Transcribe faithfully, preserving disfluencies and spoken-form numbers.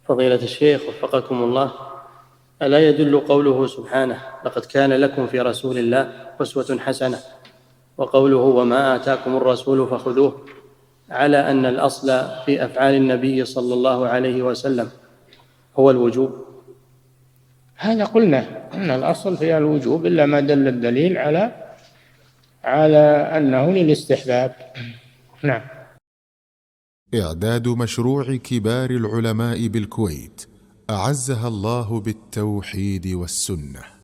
فضيلة الشيخ وفقكم الله، ألا يدل قوله سبحانه لقد كان لكم في رسول الله أسوة حسنة، وقوله وما آتاكم الرسول فخذوه، على أن الأصل في أفعال النبي صلى الله عليه وسلم هو الوجوب؟ هذا قلنا أن الأصل فيها الوجوب إلا ما دل الدليل على على أنه للاستحباب. نعم. إعداد مشروع كبار العلماء بالكويت أعزها الله بالتوحيد والسنة.